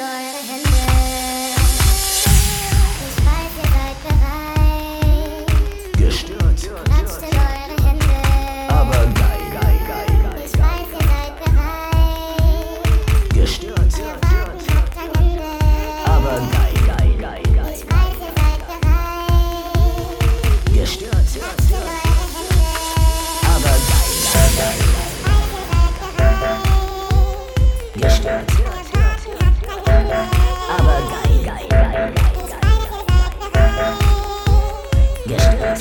eure Hände. Ich weiß, ihr seid bereit. Gestört, Klatscht in eure Hände. aber geil, geil, geil, geil. Ich weiß, ihr seid bereit. Gestört, Ihr Warten hat kein Ende. aber geil, geil, geil, geil. Ich weiß, ihr seid bereit. Gestört, Klatscht in eure Hände. aber geil, geil, geil. Gestört, aber geil, geil, geil, geil, geil. Gestört,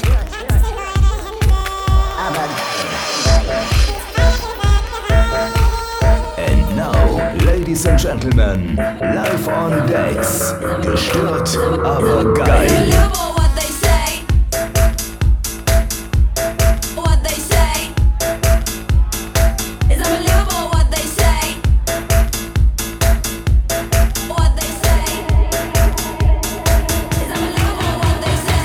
aber geil, geil, geil. And now, ladies and gentlemen, live on decks. Gestört, aber geil. What they say. What they say. It's unbelievable what they say. What they say. It's unbelievable what they say.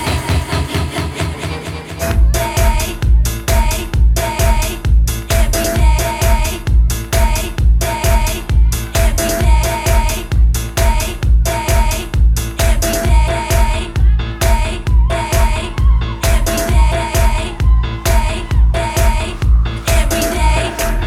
Day, day, day, every day. Day, day, every day. Day, day, every day. Day, day, every day. Day, day, every day.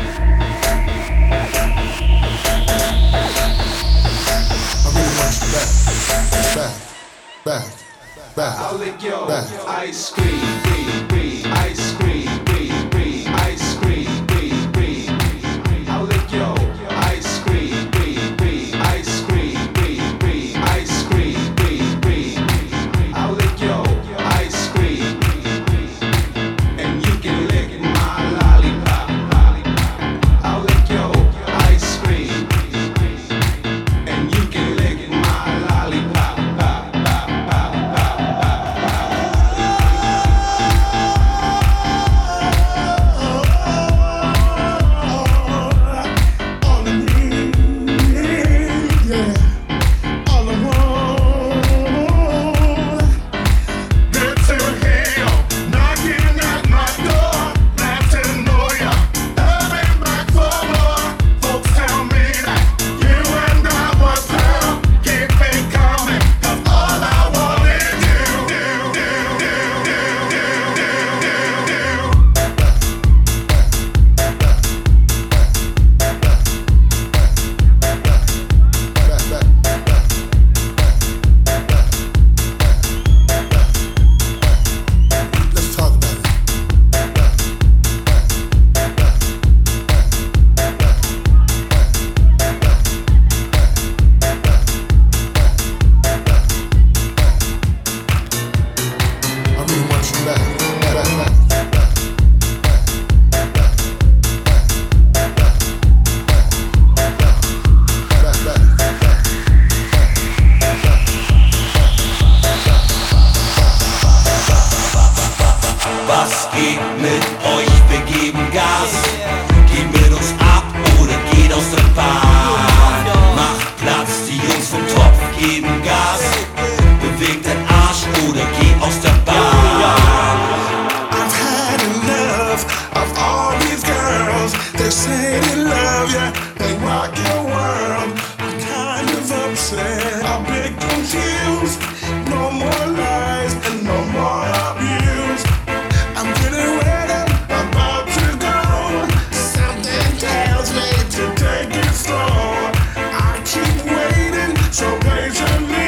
I really want you back. I'll lick your back. ice cream, ice cream, ice cream, I'll lick your ice cream, ice cream, ice cream, I'll lick your ice cream, and you can lick my lollipop. I'll lick your ice cream, and you can lick my lollipop. Let's talk about it. I really want you back. Was geht mit euch? Wir geben Gas. Geht mit uns ab oder geht aus der Bahn. Macht Platz, die Jungs vom Topf geben Gas. Bewegt den Arsch oder geh aus der Bahn. I've had enough of all these girls. They say they love you, they rock your world. I'm kind of upset, a bit confused. No more lies and no more abuse. I'm getting ready, about to go. Something tells me to take it slow. I keep waiting so patiently.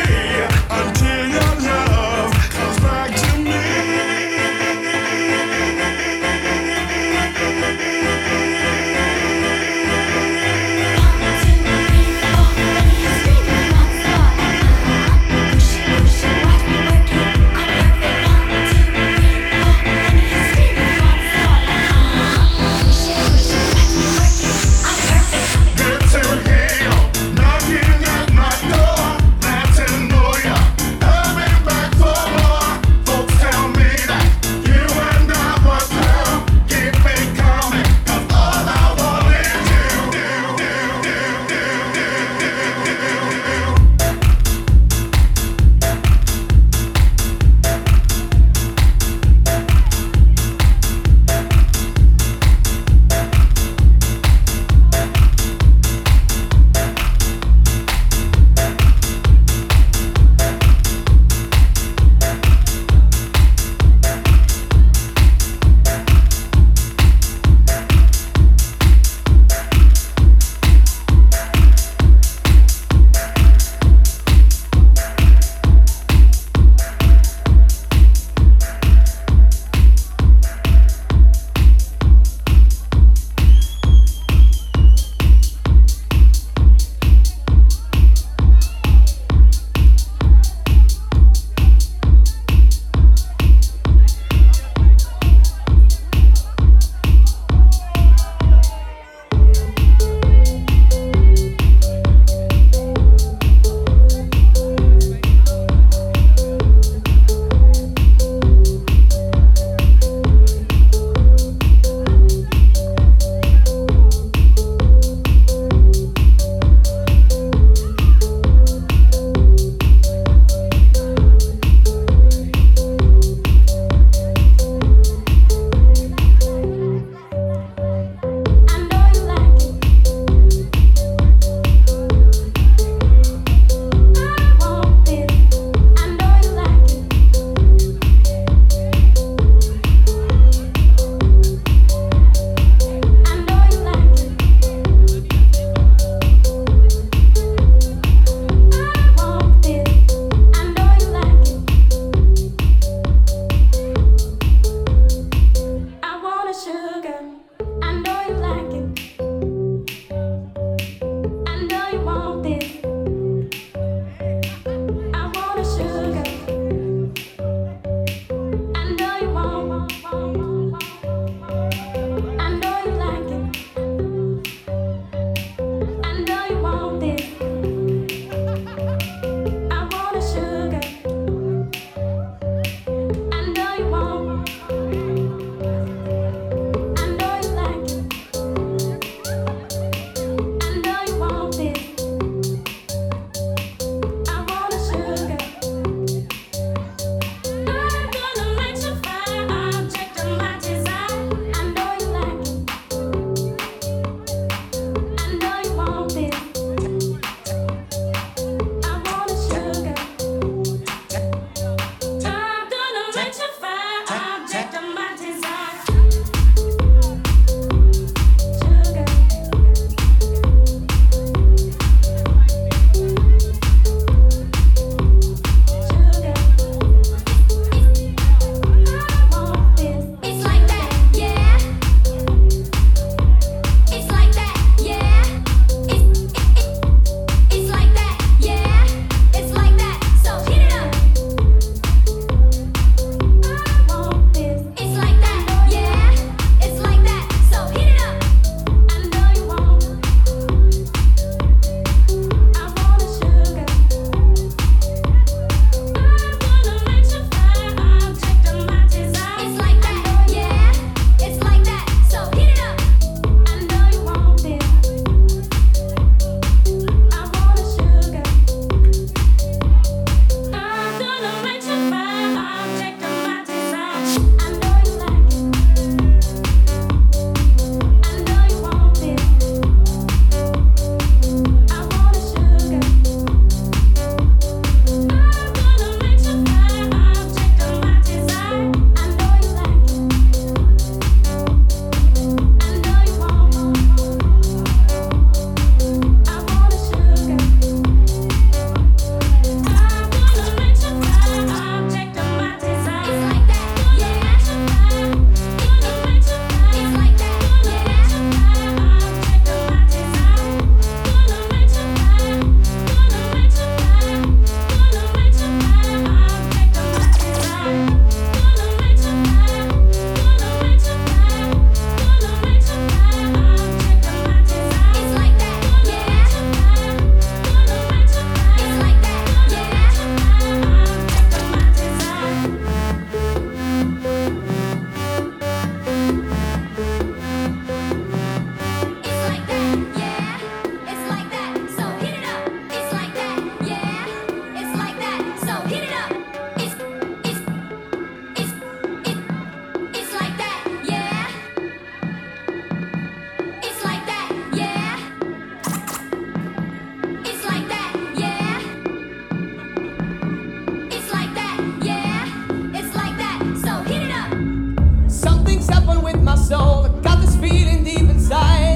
Something's happened with my soul. I got this feeling deep inside.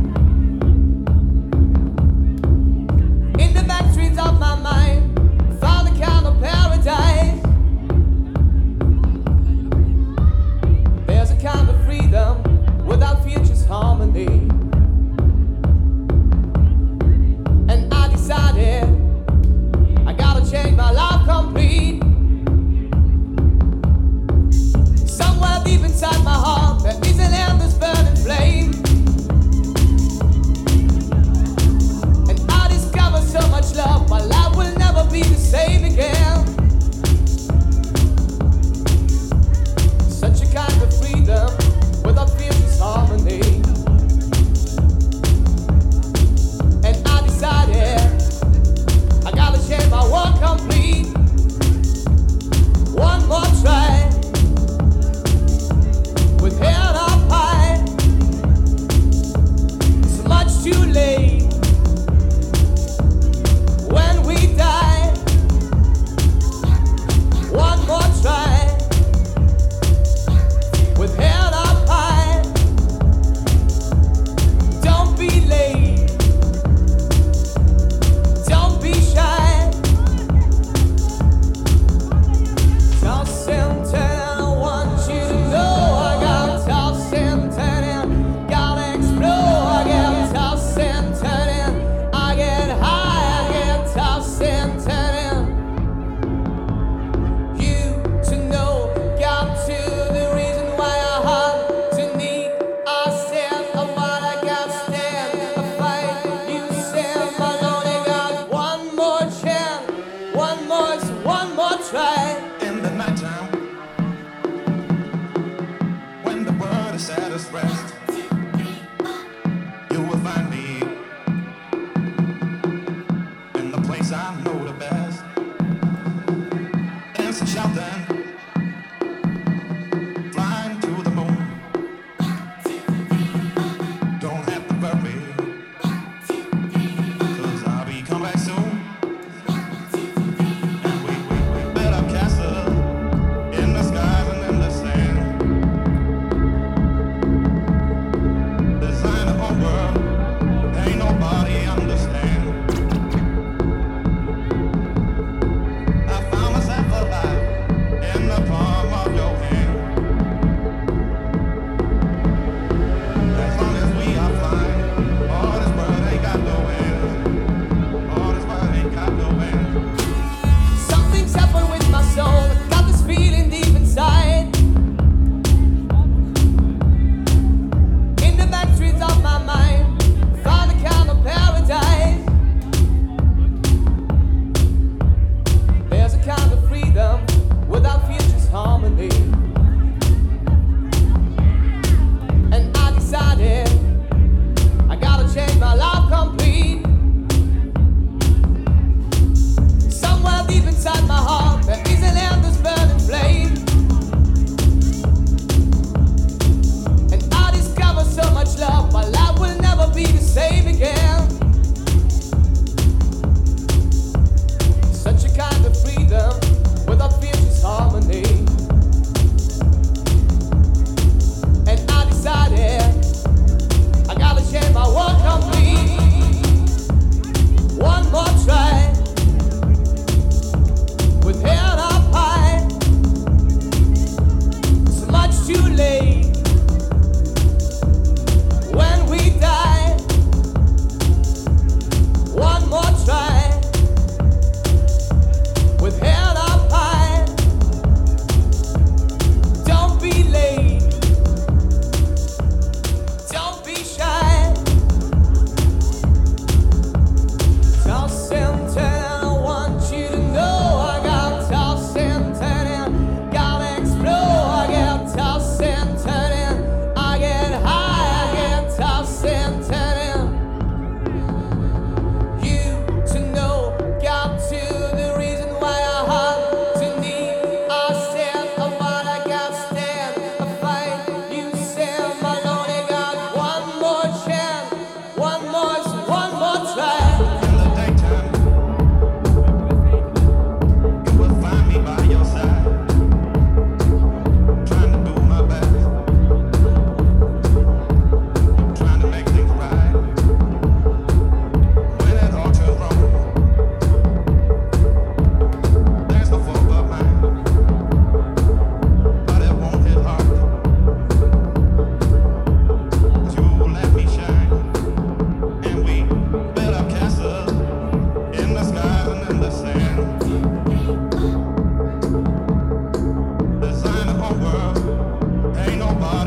In the back streets of my mind, found a kind of paradise. There's a kind of freedom without fear, just harmony. And I decided I gotta change my life complete. Somewhere deep inside my heart there is an endless burning flame. And I discovered so much love, my life will never be the same again. Such a kind of freedom without fear, just harmony. And I decided I gotta change my world complete. One more try with head up high. It's much too late when we die. One more try with head up high. Don't be late. Don't be shy. Toss and turn, I want you to know I got toss and turn, gotta explode. I get toss and turn, I get high, I get toss and turn. You to know, got to the reason why I have to need. I stand of what I got, stand a fight. You stand alone, I got one more chance, one more try. In the nighttime, when the world is at its rest, you will find me in the place I know the best. Dancing, shouting, flying to the moon. Don't have to worry, 'cause I'll be come back soon. And we build up castles in the skies and in the sand.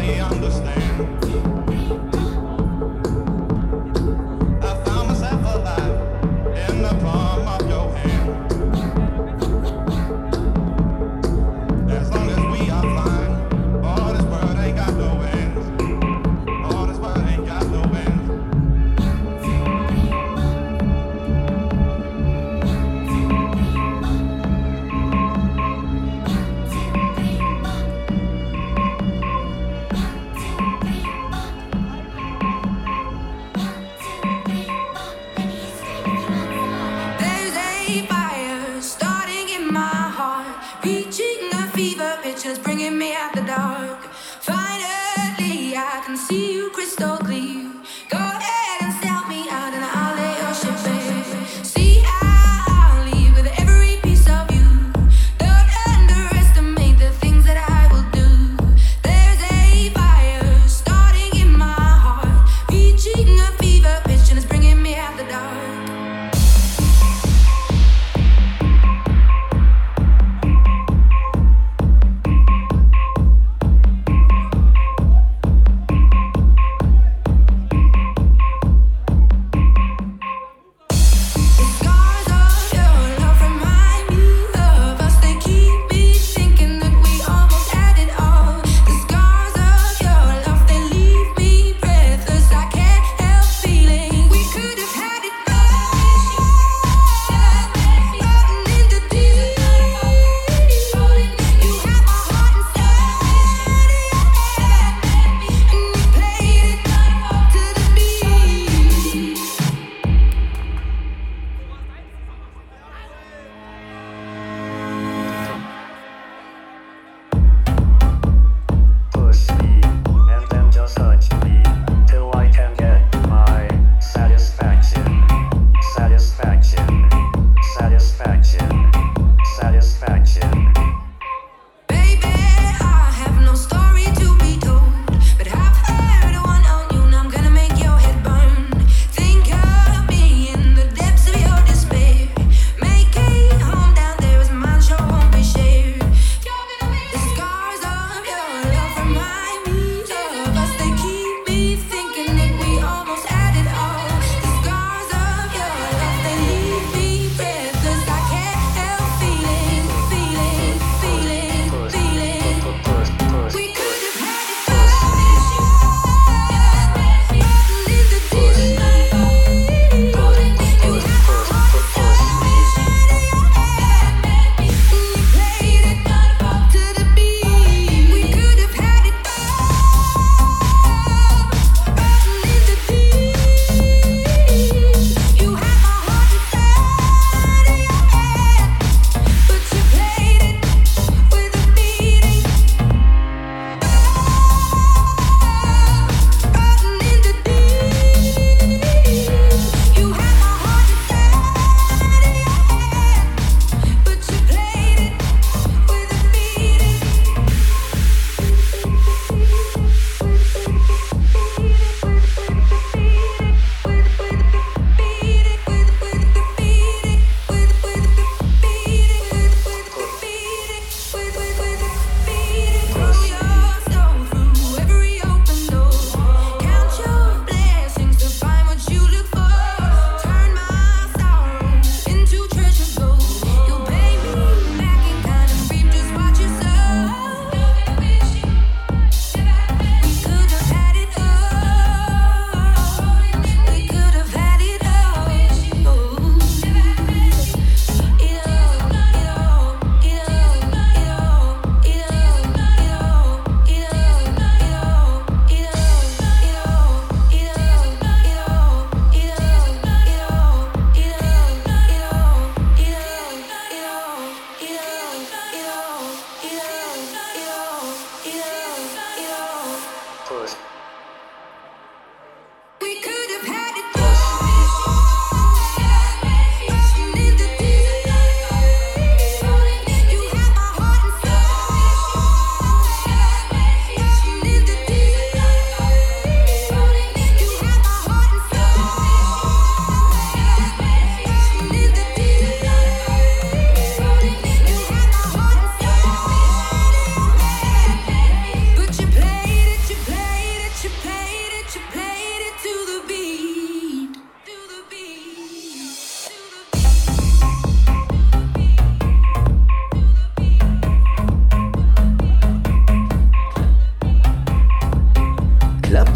There's a fire starting in my heart, reaching a fever pitch, and it's bringing me out the dark. Finally, I can see you crystal clear. Go ahead and sell me out, and I'll lay your ship bare. See, I'll leave with every piece of you. Don't underestimate the things that I will do. There's a fire starting in my heart, reaching a fever pitch, and it's bringing me out the dark. Push me, and then just touch me, till I can get my satisfaction. Satisfaction, satisfaction, satisfaction. Baby, I have no story to be told, but I've heard one on you, and I'm gonna make your head burn. Think of me in the depths of your despair. Make a home down there as mine sure won't be shared. The scars of your love remind me of us. They keep me thinking that we almost had it all. The scars of your love, they leave me breathless. I can't help feeling, feeling, feeling, feeling. We could have had it all. In the deep, you had my heart and you played it to the beat. We could have had it all. In the deep, you had my heart inside of your head, but you played it with a beating. In the deep, you had my heart inside of your head, but you played it with a beating. Push. We could have had it all. In the deep, you had my heart inside. In the deep, you had my heart inside. In the deep, you had my heart inside. But you played it, you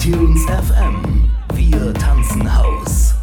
Tunes FM. Wir tanzen Haus.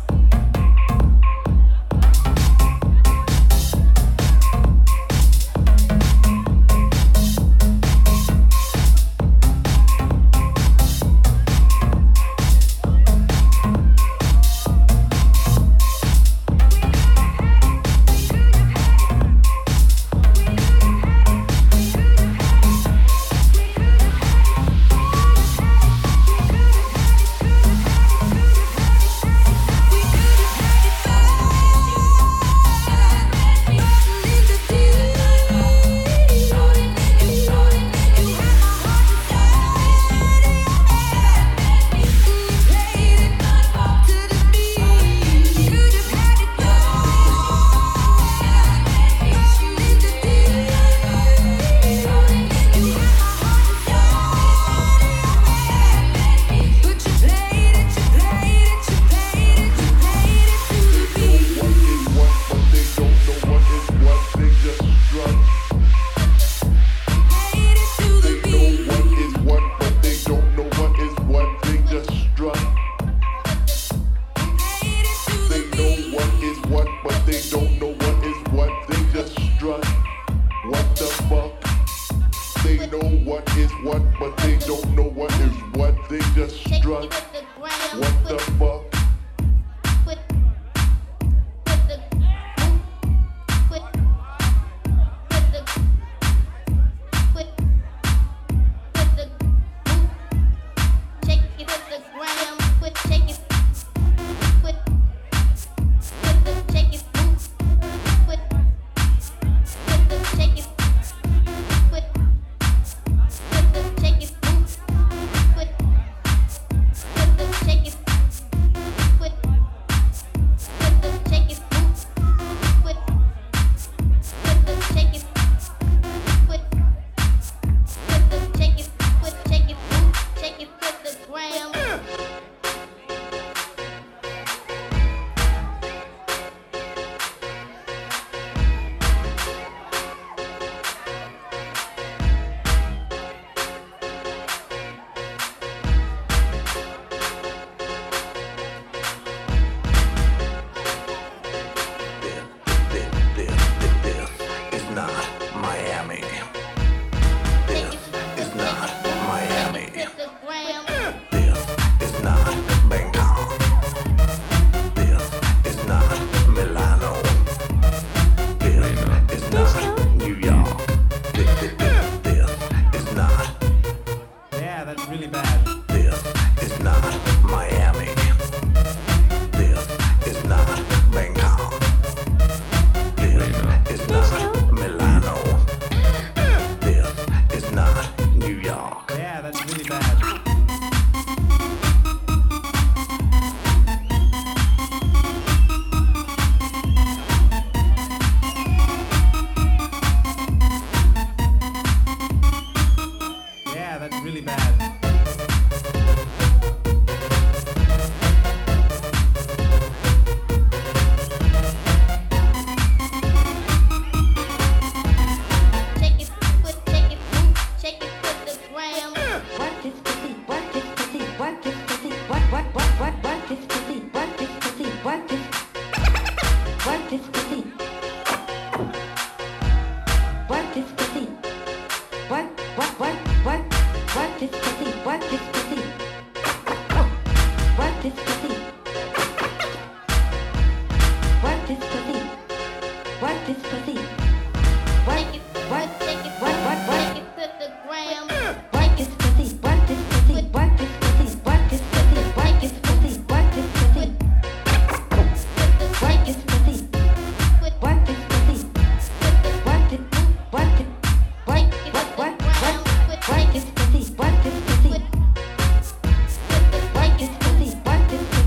What is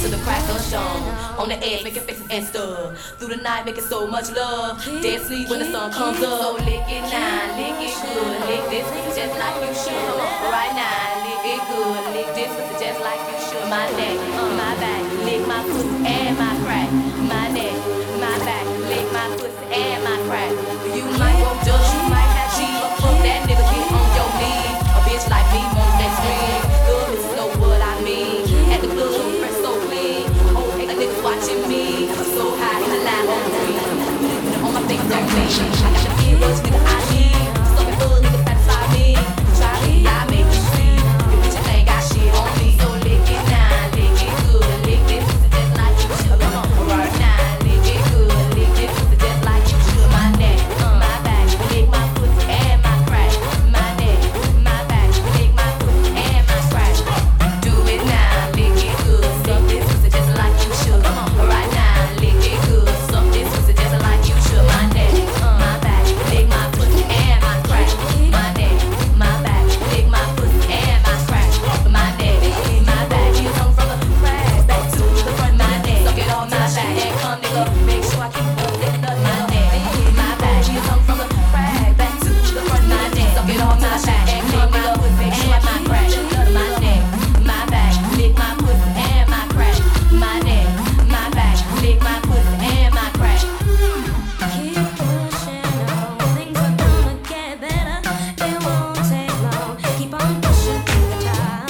till the crack of dawn. On the edge, making faces and stuff. Through the night, making so much love. Dead sleep when the sun comes up. So lick it now, lick it good. Lick this pussy just like you should. Right now, lick it good. Lick this pussy just like you should. My neck, my back, lick my pussy and my crack. My neck, my back, lick my pussy and my crack. You might want dust, you might have cheese, but fuck that nigga, get on your knees. A bitch like me wants that scream. Good bitches know what I mean. At the club, fresh so clean. Oh, hey, a nigga's watching me. I'm so high, I lie on green. On my fingers on me. I got the kid rush, nigga, I need. Stuff it full, nigga, satisfy me. Try me, I make you see. Your bitch ain't got shit on me. So lick it now, lick it good. Lick this pussy just like you should. Come on, right now, lick it good. Lick this pussy just like you should. My neck, my back, lick my pussy and my crack. My neck, my back, lick my pussy and my crack. Do it now, lick it good. Suck this pussy just like you should. Come on, right now, lick it good. Suck this pussy just like you should. My neck, my back, lick my pussy and my crack. My neck, my back, lick my pussy and my crack. My neck, my back, you come from the crack back to the front. My neck, suck it on my back and come nigga. Make sure I keep up that nut. My neck, my back, you come from the crack back to the front. My neck, suck it on my back and come nigga. Make sure I keep crack. My neck, my back, lick my pussy and my crack. My neck, my back, lick my pussy and my crack. Keep pushing on, things are gonna get better. It won't take long. Keep on pushing to the top.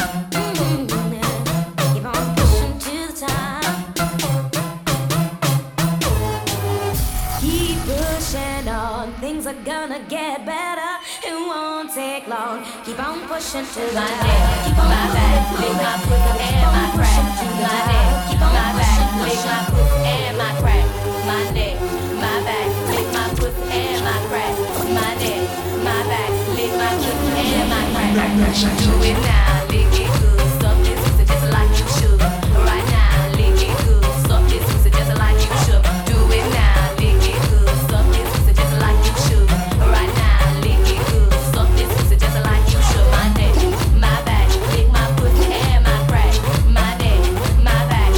Keep on pushing to the top. Keep pushing on, things are gonna get better. It won't take long. Keep on pushing to the My top. neck, Keep on my back, lick my pussy and my crack. My neck, my back, lick my pussy and my crack. My neck, my back, lick my pussy and my crack. My neck, my back, lick my pussy and my crack. Do it now, lick it good. Suck this pussy just like you should. Right now, lick it good. Suck this pussy just like you should. Do it now, lick it good. Suck this pussy just like you should. Right now, lick it good. Suck this pussy just like you should. My neck, my back, lick my pussy and my crack. My neck, my back,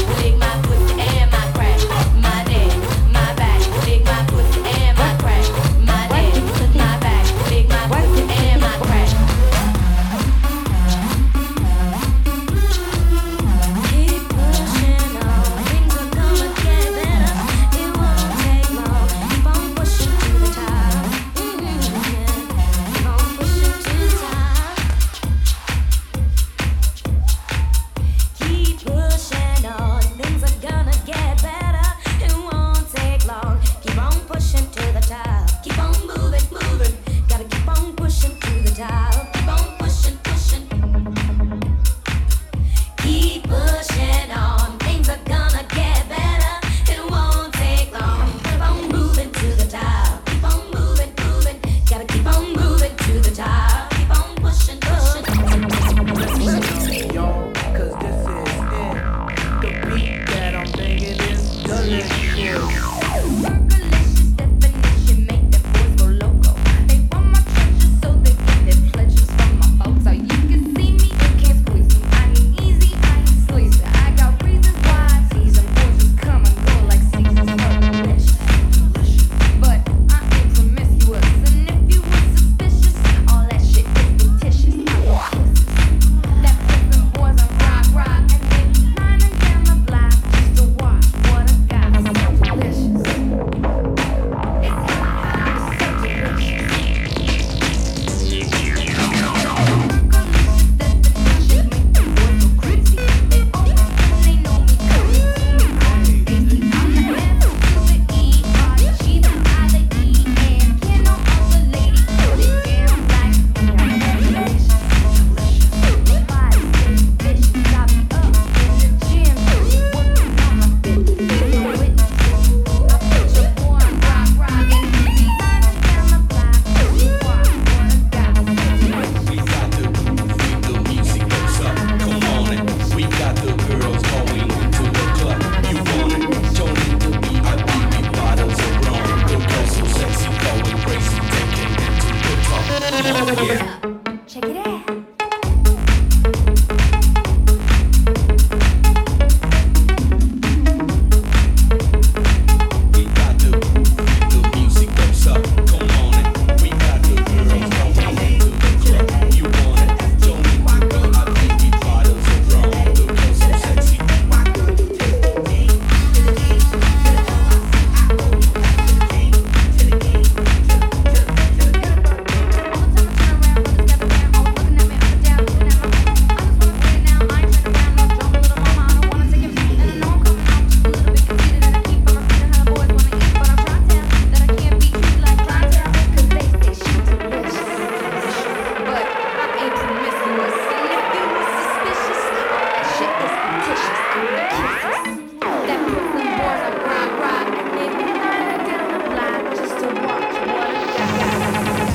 That puts them boys on rock, and they be lining down the block just to watch what I got.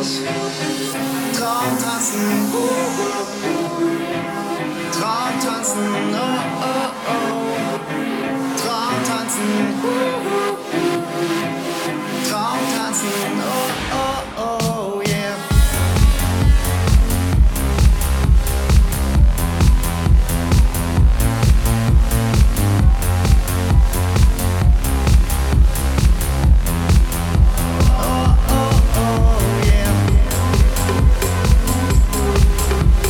los. Traumtanzen, Traumtanzen, oh, oh, oh. Traumtanzen, Traumtanzen, oh, oh, oh, yeah. Oh, oh, oh, yeah.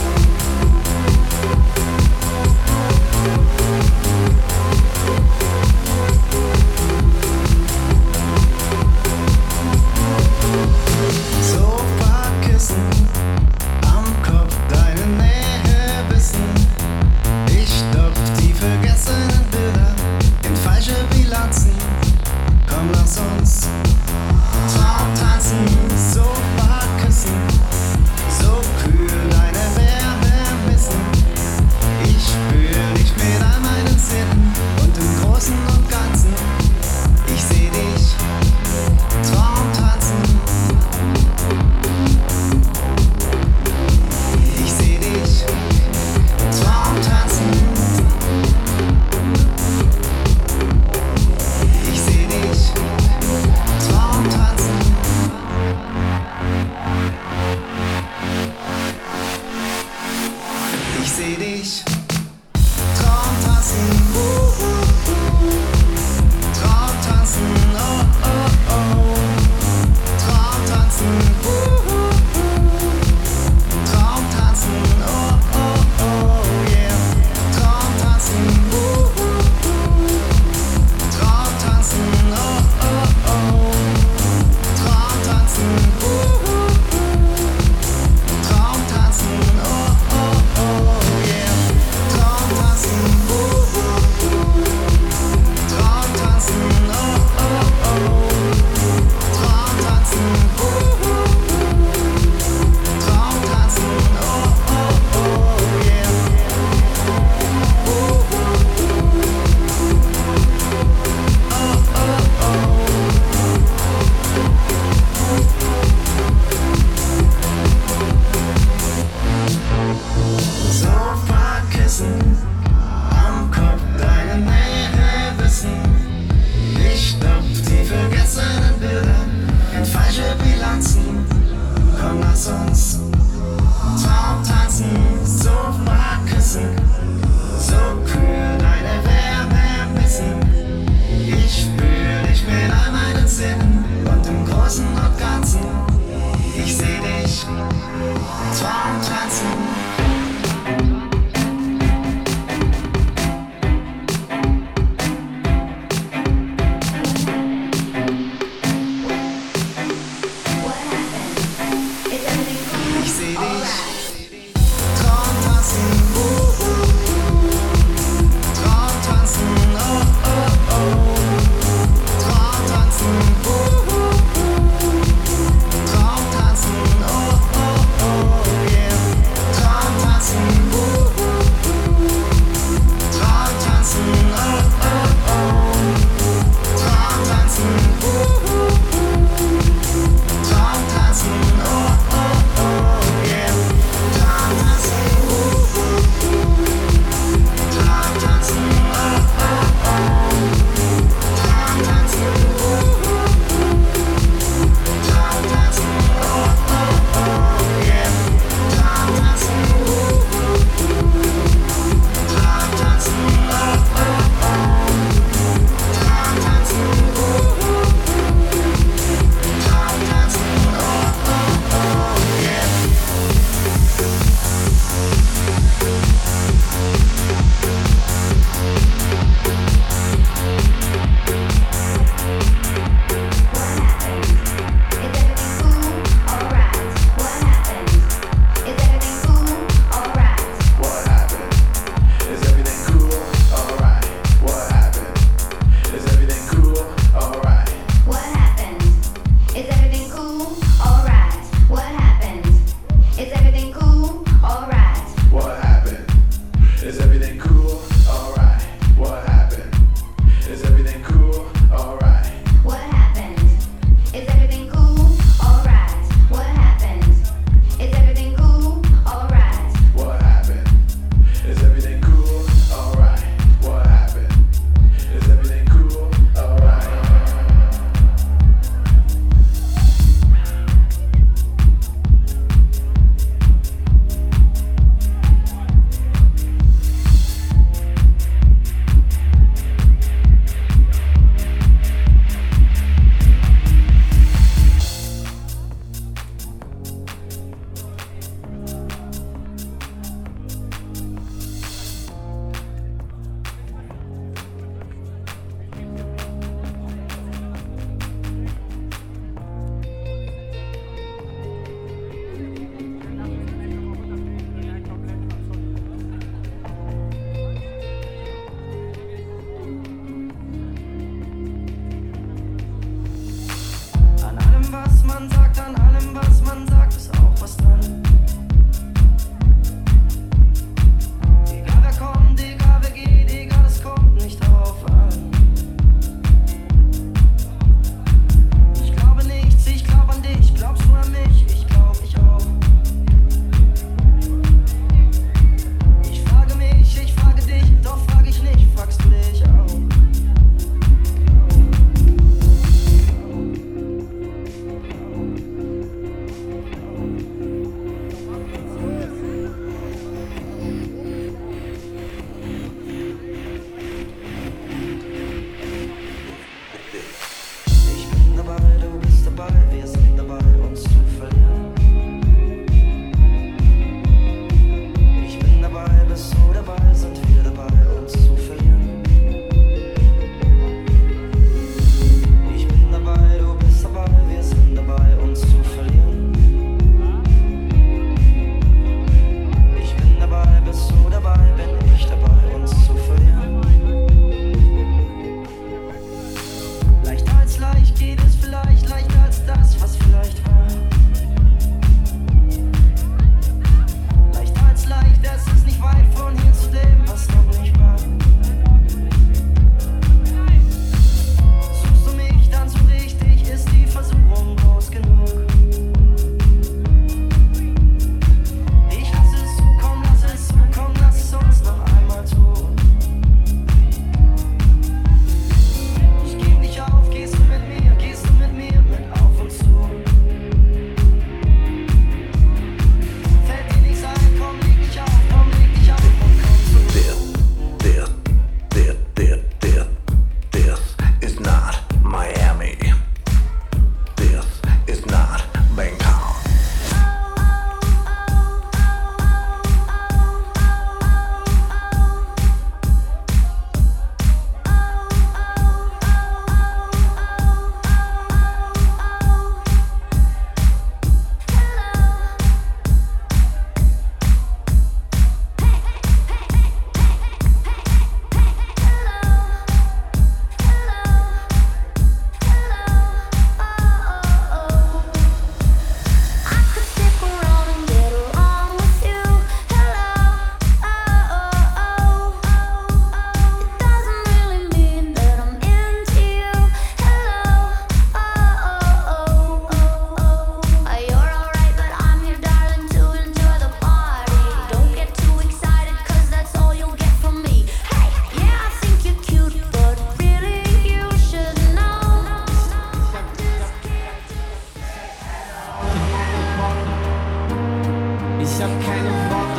Ich hab keine Worte.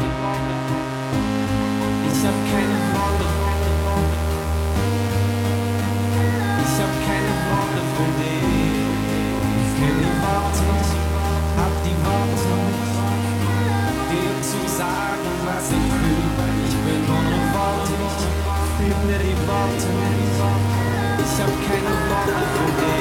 Ich hab keine Worte. Ich hab keine Worte für dich. Ich kenn die Worte nicht, hab die Worte nicht, dir zu sagen, was ich fühl. Ich bin ohne Worte, finde die Worte nicht. Ich hab keine Worte für dich.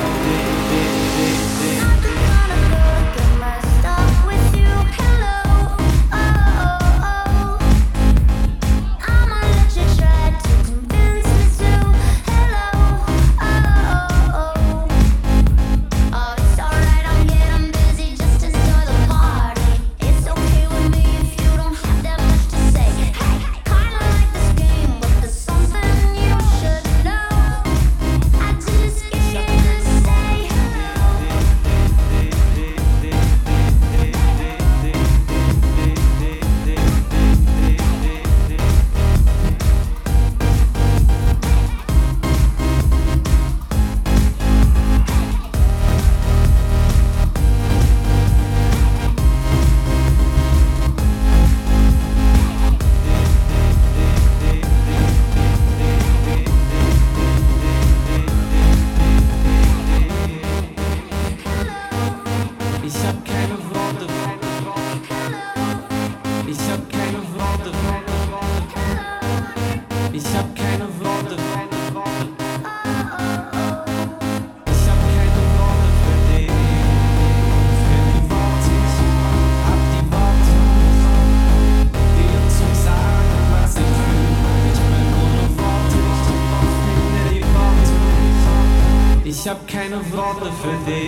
Ich hab keine Worte für dich.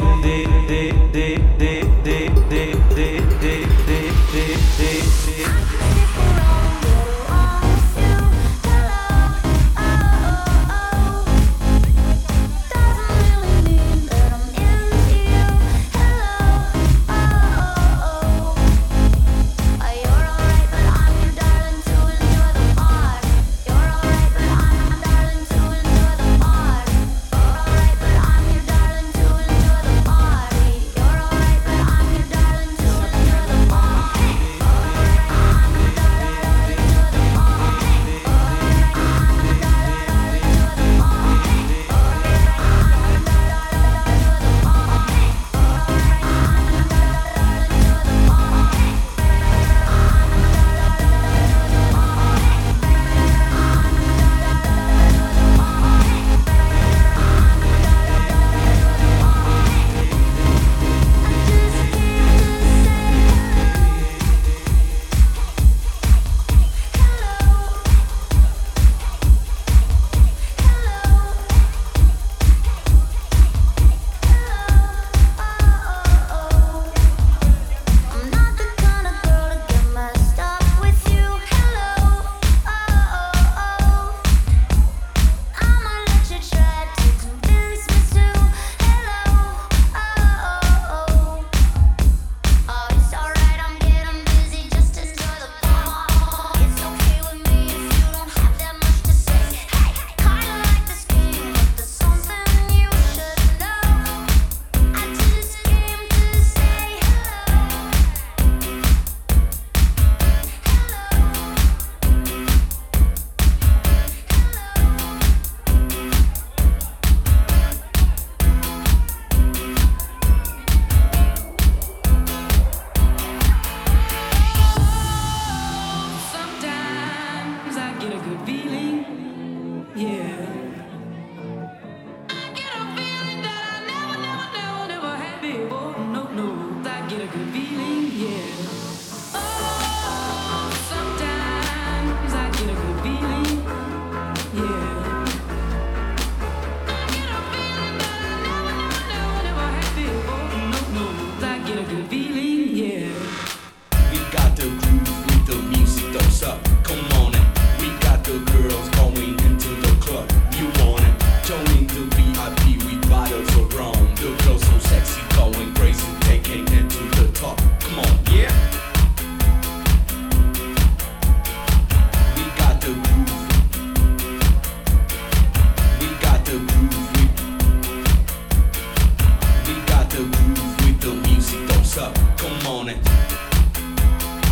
up, come on it.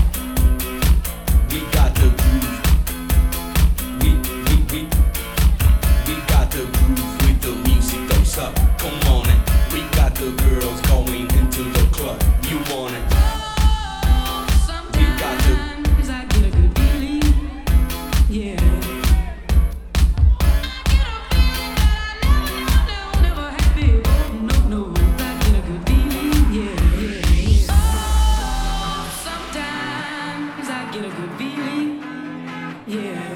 what's up? Come on it. We got the girls going into the club. You want it? We got the Sometimes I get a good feeling, yeah. Never had before, no, I get a good feeling, yeah. Sometimes I get a good feeling, yeah.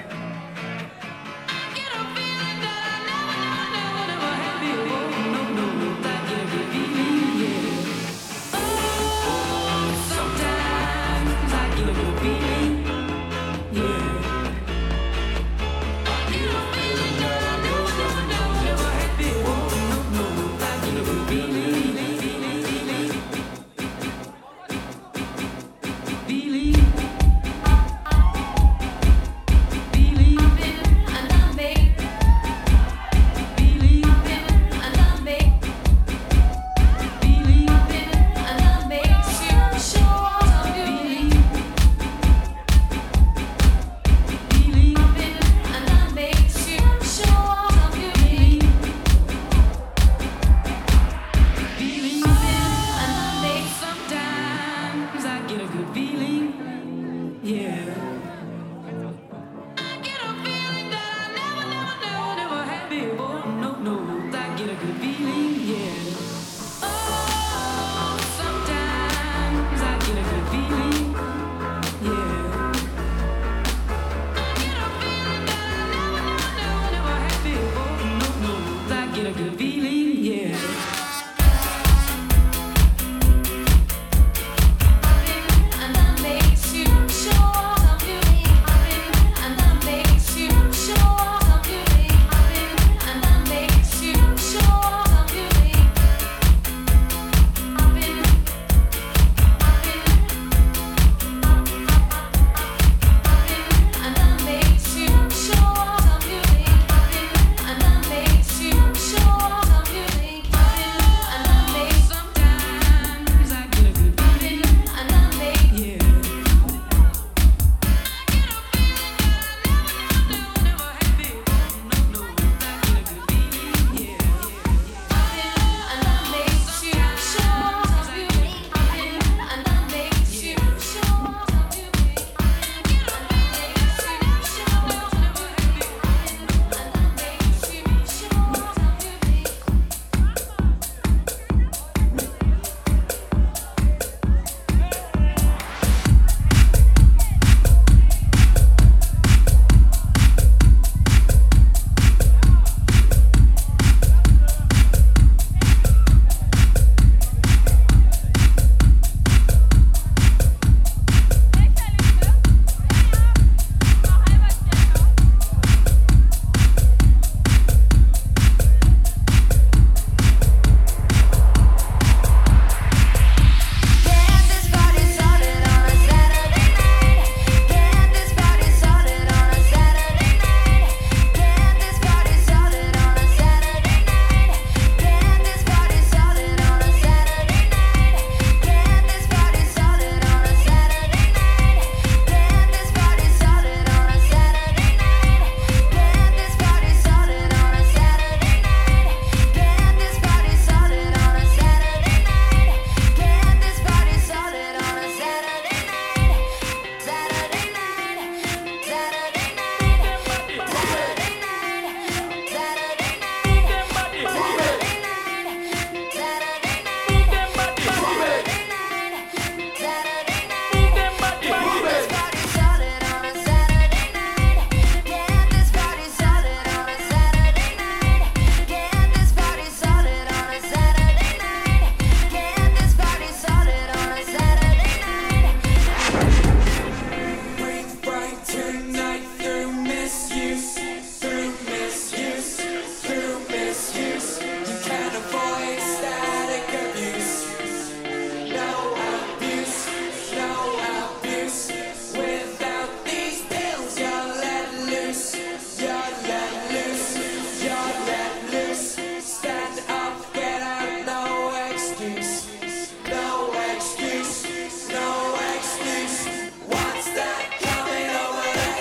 Get a feeling that I never had before, no, I get a good feeling, yeah. Sometimes I get a good feeling, yeah. I get a feeling that I never had before, no, I get a good feeling, sometimes I get a good feeling, yeah. I get a feeling that I never had before, no, I get a good feeling, yeah. Oh, sometimes I get a good feeling, yeah. I get a feeling that I never had before, no, I get a good feeling, yeah. Sometimes I get a good feeling, yeah. Never had before, no, I get a good feeling, yeah.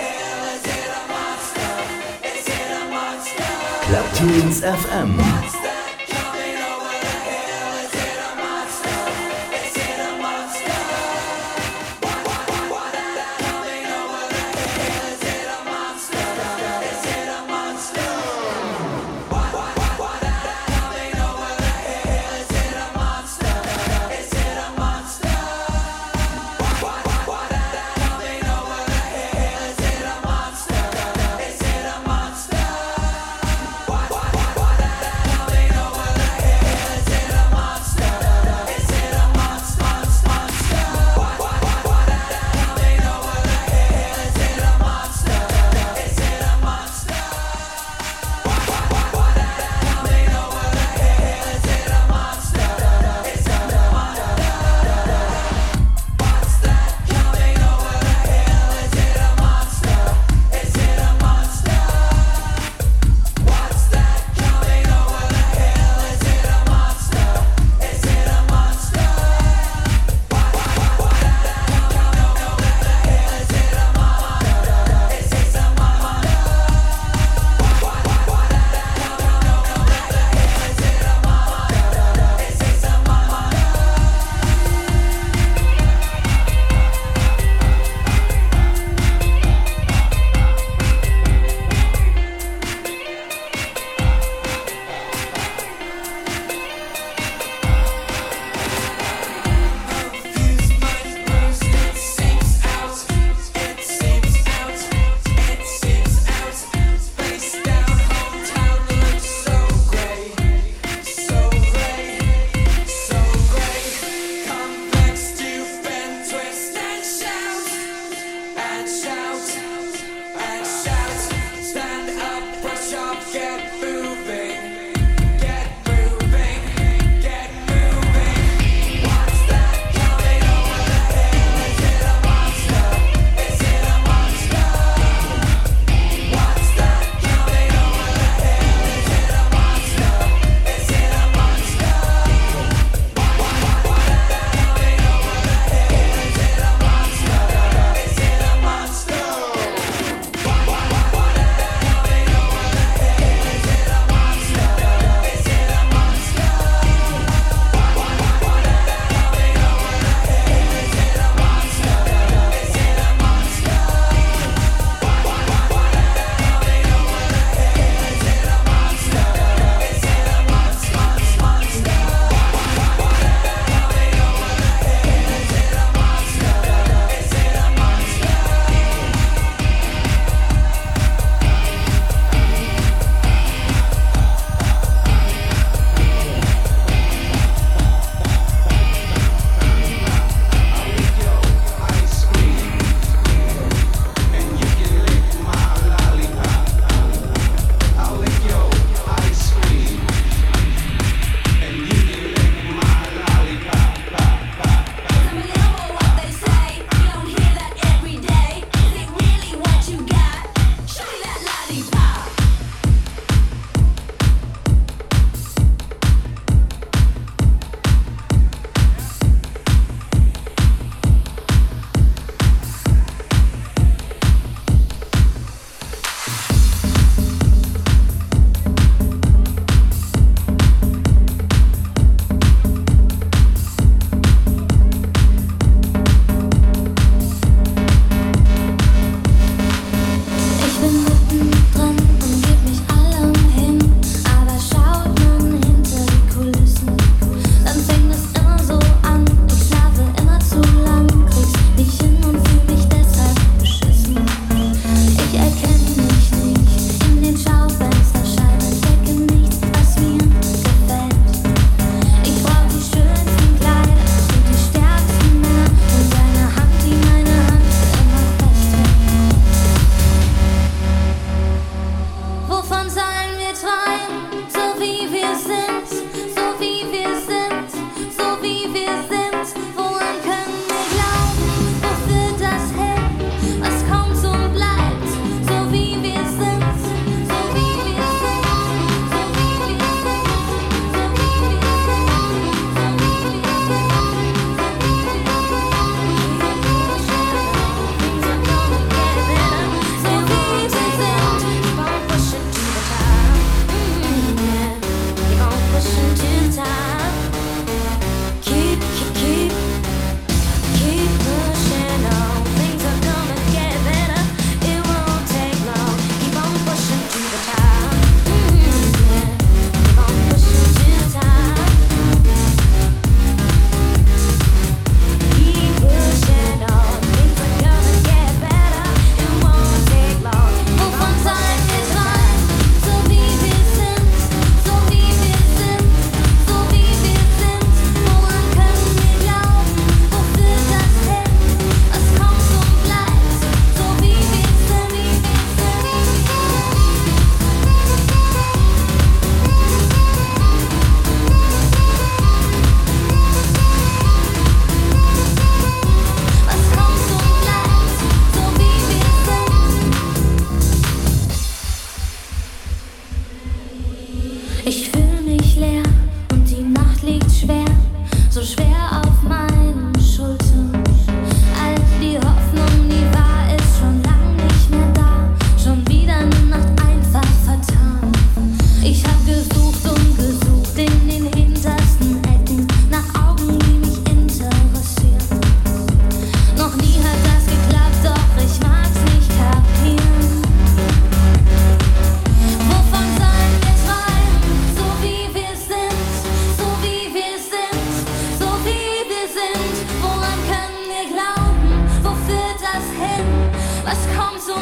Club Tunes FM.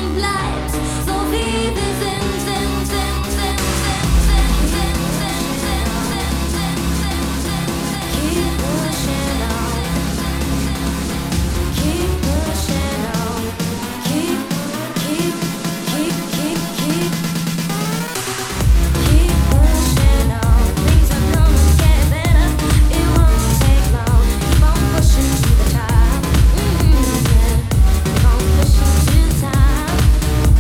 Keep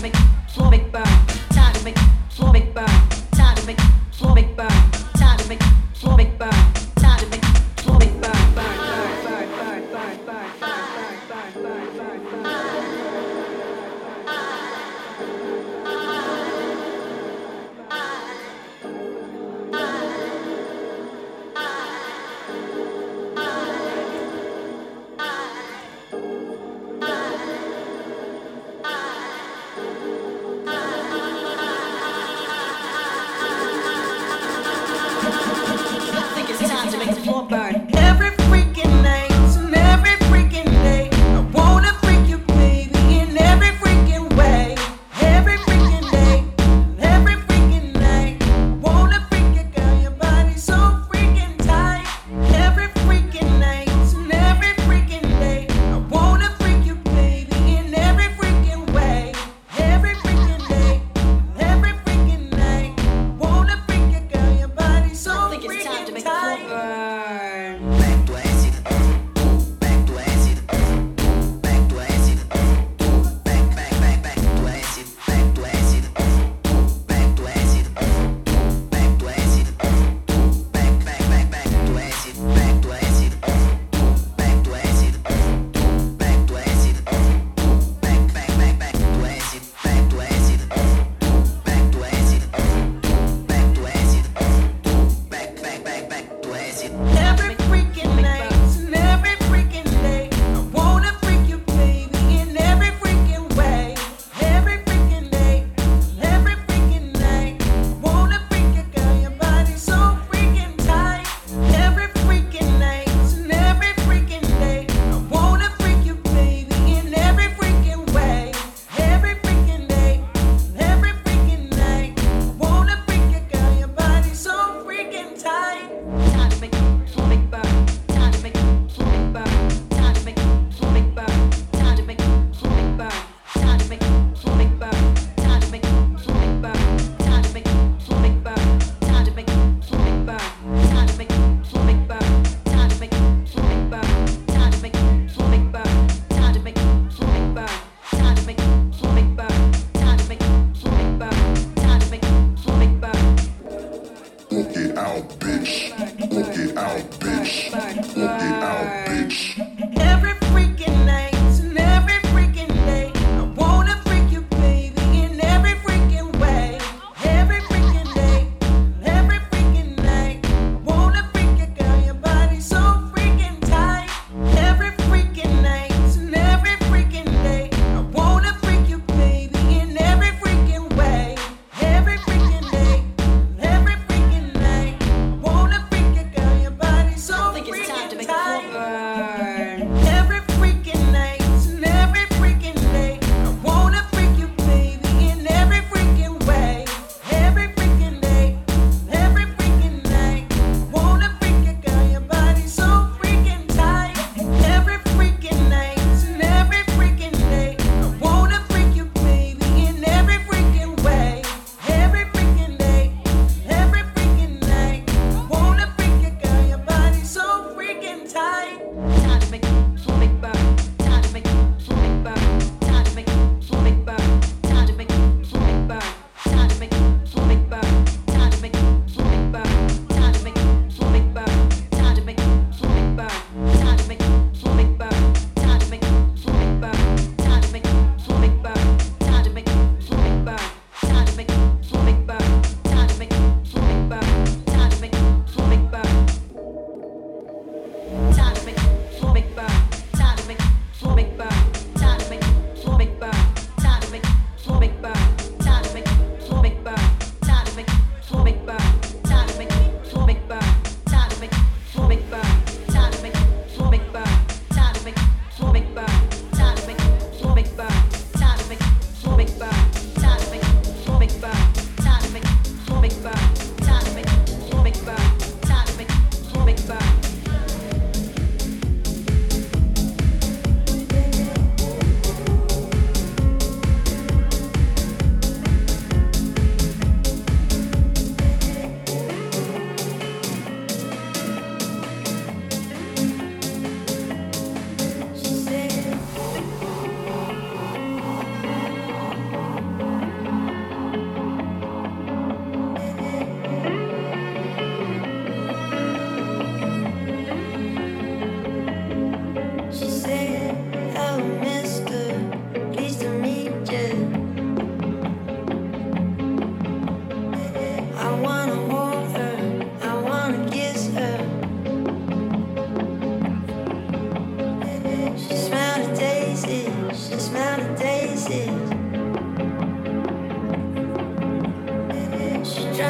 make floor make burn. Time to make floor make burn. Time to make floor make burn. Time to make floor make burn. Time to make floor make burn. Burn, burn, burn, burn, burn, burn, burn, burn, burn, burn, burn, burn. I think it's time.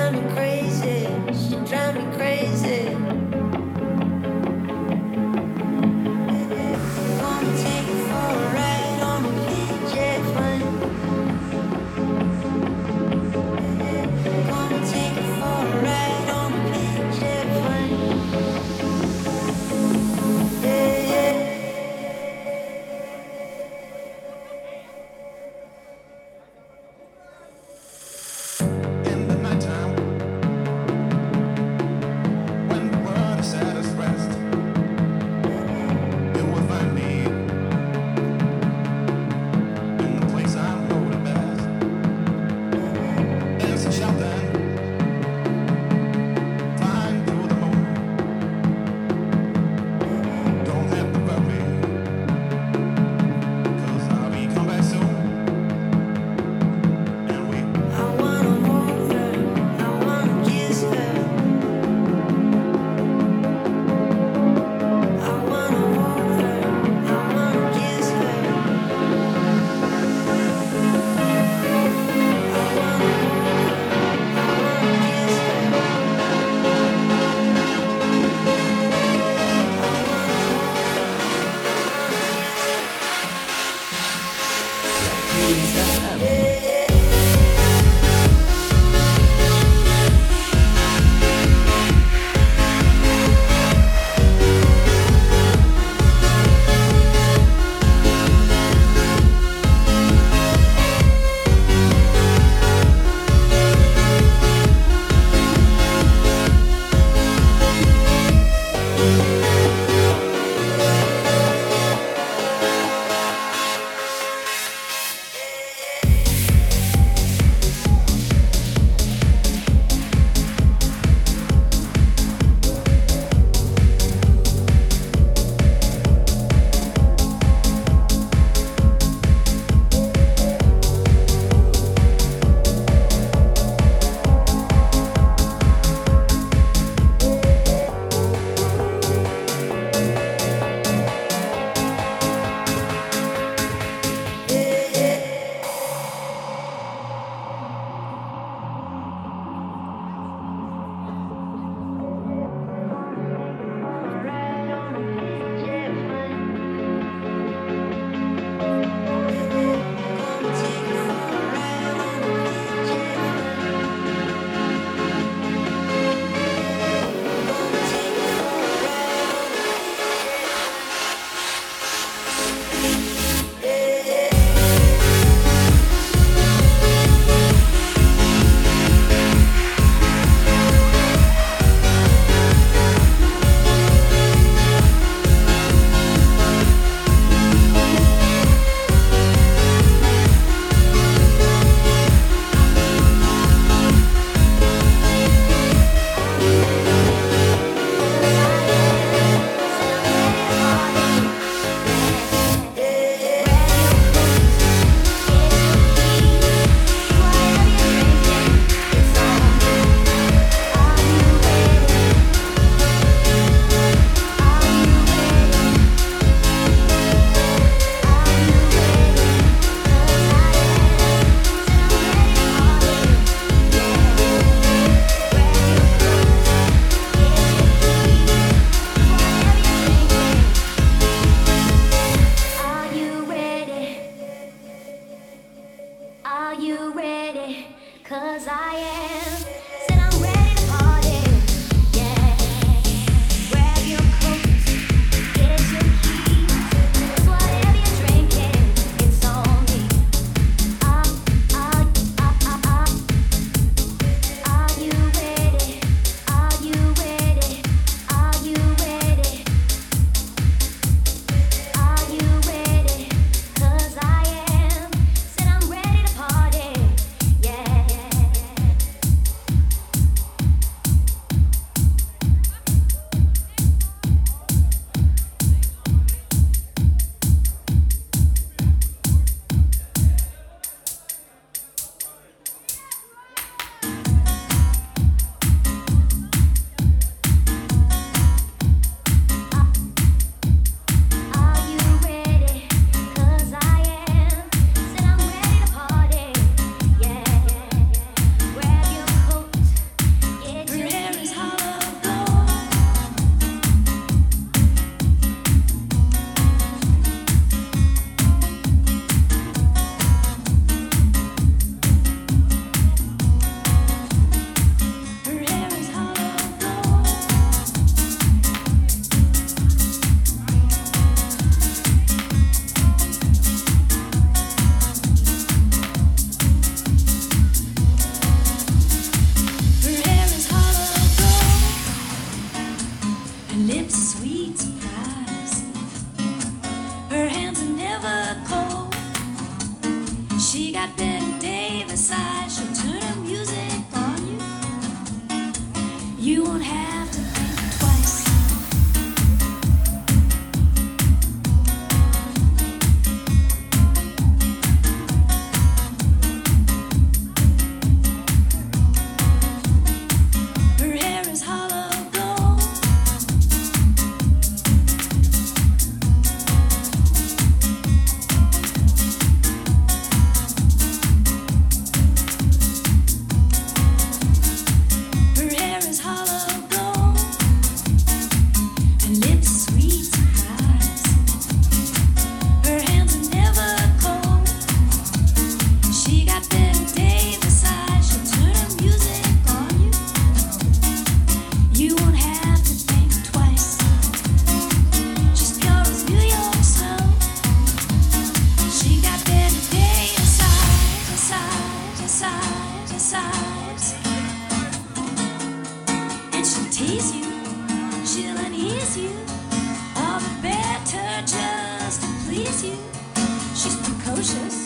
drive me crazy. She drive me crazy. Gonna take you for a ride on a big jet plane. Gonna take you for a ride on a big jet plane. Yeah, yeah. In the nighttime, when the world is at its rest, you will find me in the place I know the best. There's a shelter flying through the moon. Don't have to worry, 'cause I'll be come back soon. And we I wanna hold her, I wanna kiss her. I wanna hold her, I wanna kiss her. I wanna hold her, I wanna kiss her. Are you ready? 'Cause I am. Said I'm ready to party. Yeah. Grab your coat, get your keys. Whatever you're drinking, it's on me. Are you ready? Are you ready? Are you ready? Are you ready? 'Cause I am. Said I'm ready to party. Yeah. side, she'll turn her music on you. You won't have to think twice. Her hair is hollow gold. Her hair is hollow gold, and lips sweet surprise. Her hands are never cold. She got Betty Davis eyes. She'll turn her music on you. You won't have to think twice. She's pure as New York snow. She got Betty Davis eyes, eyes, eyes, eyes, eyes. And she'll tease you, she'll unease you, all the better just to please you. She's precocious,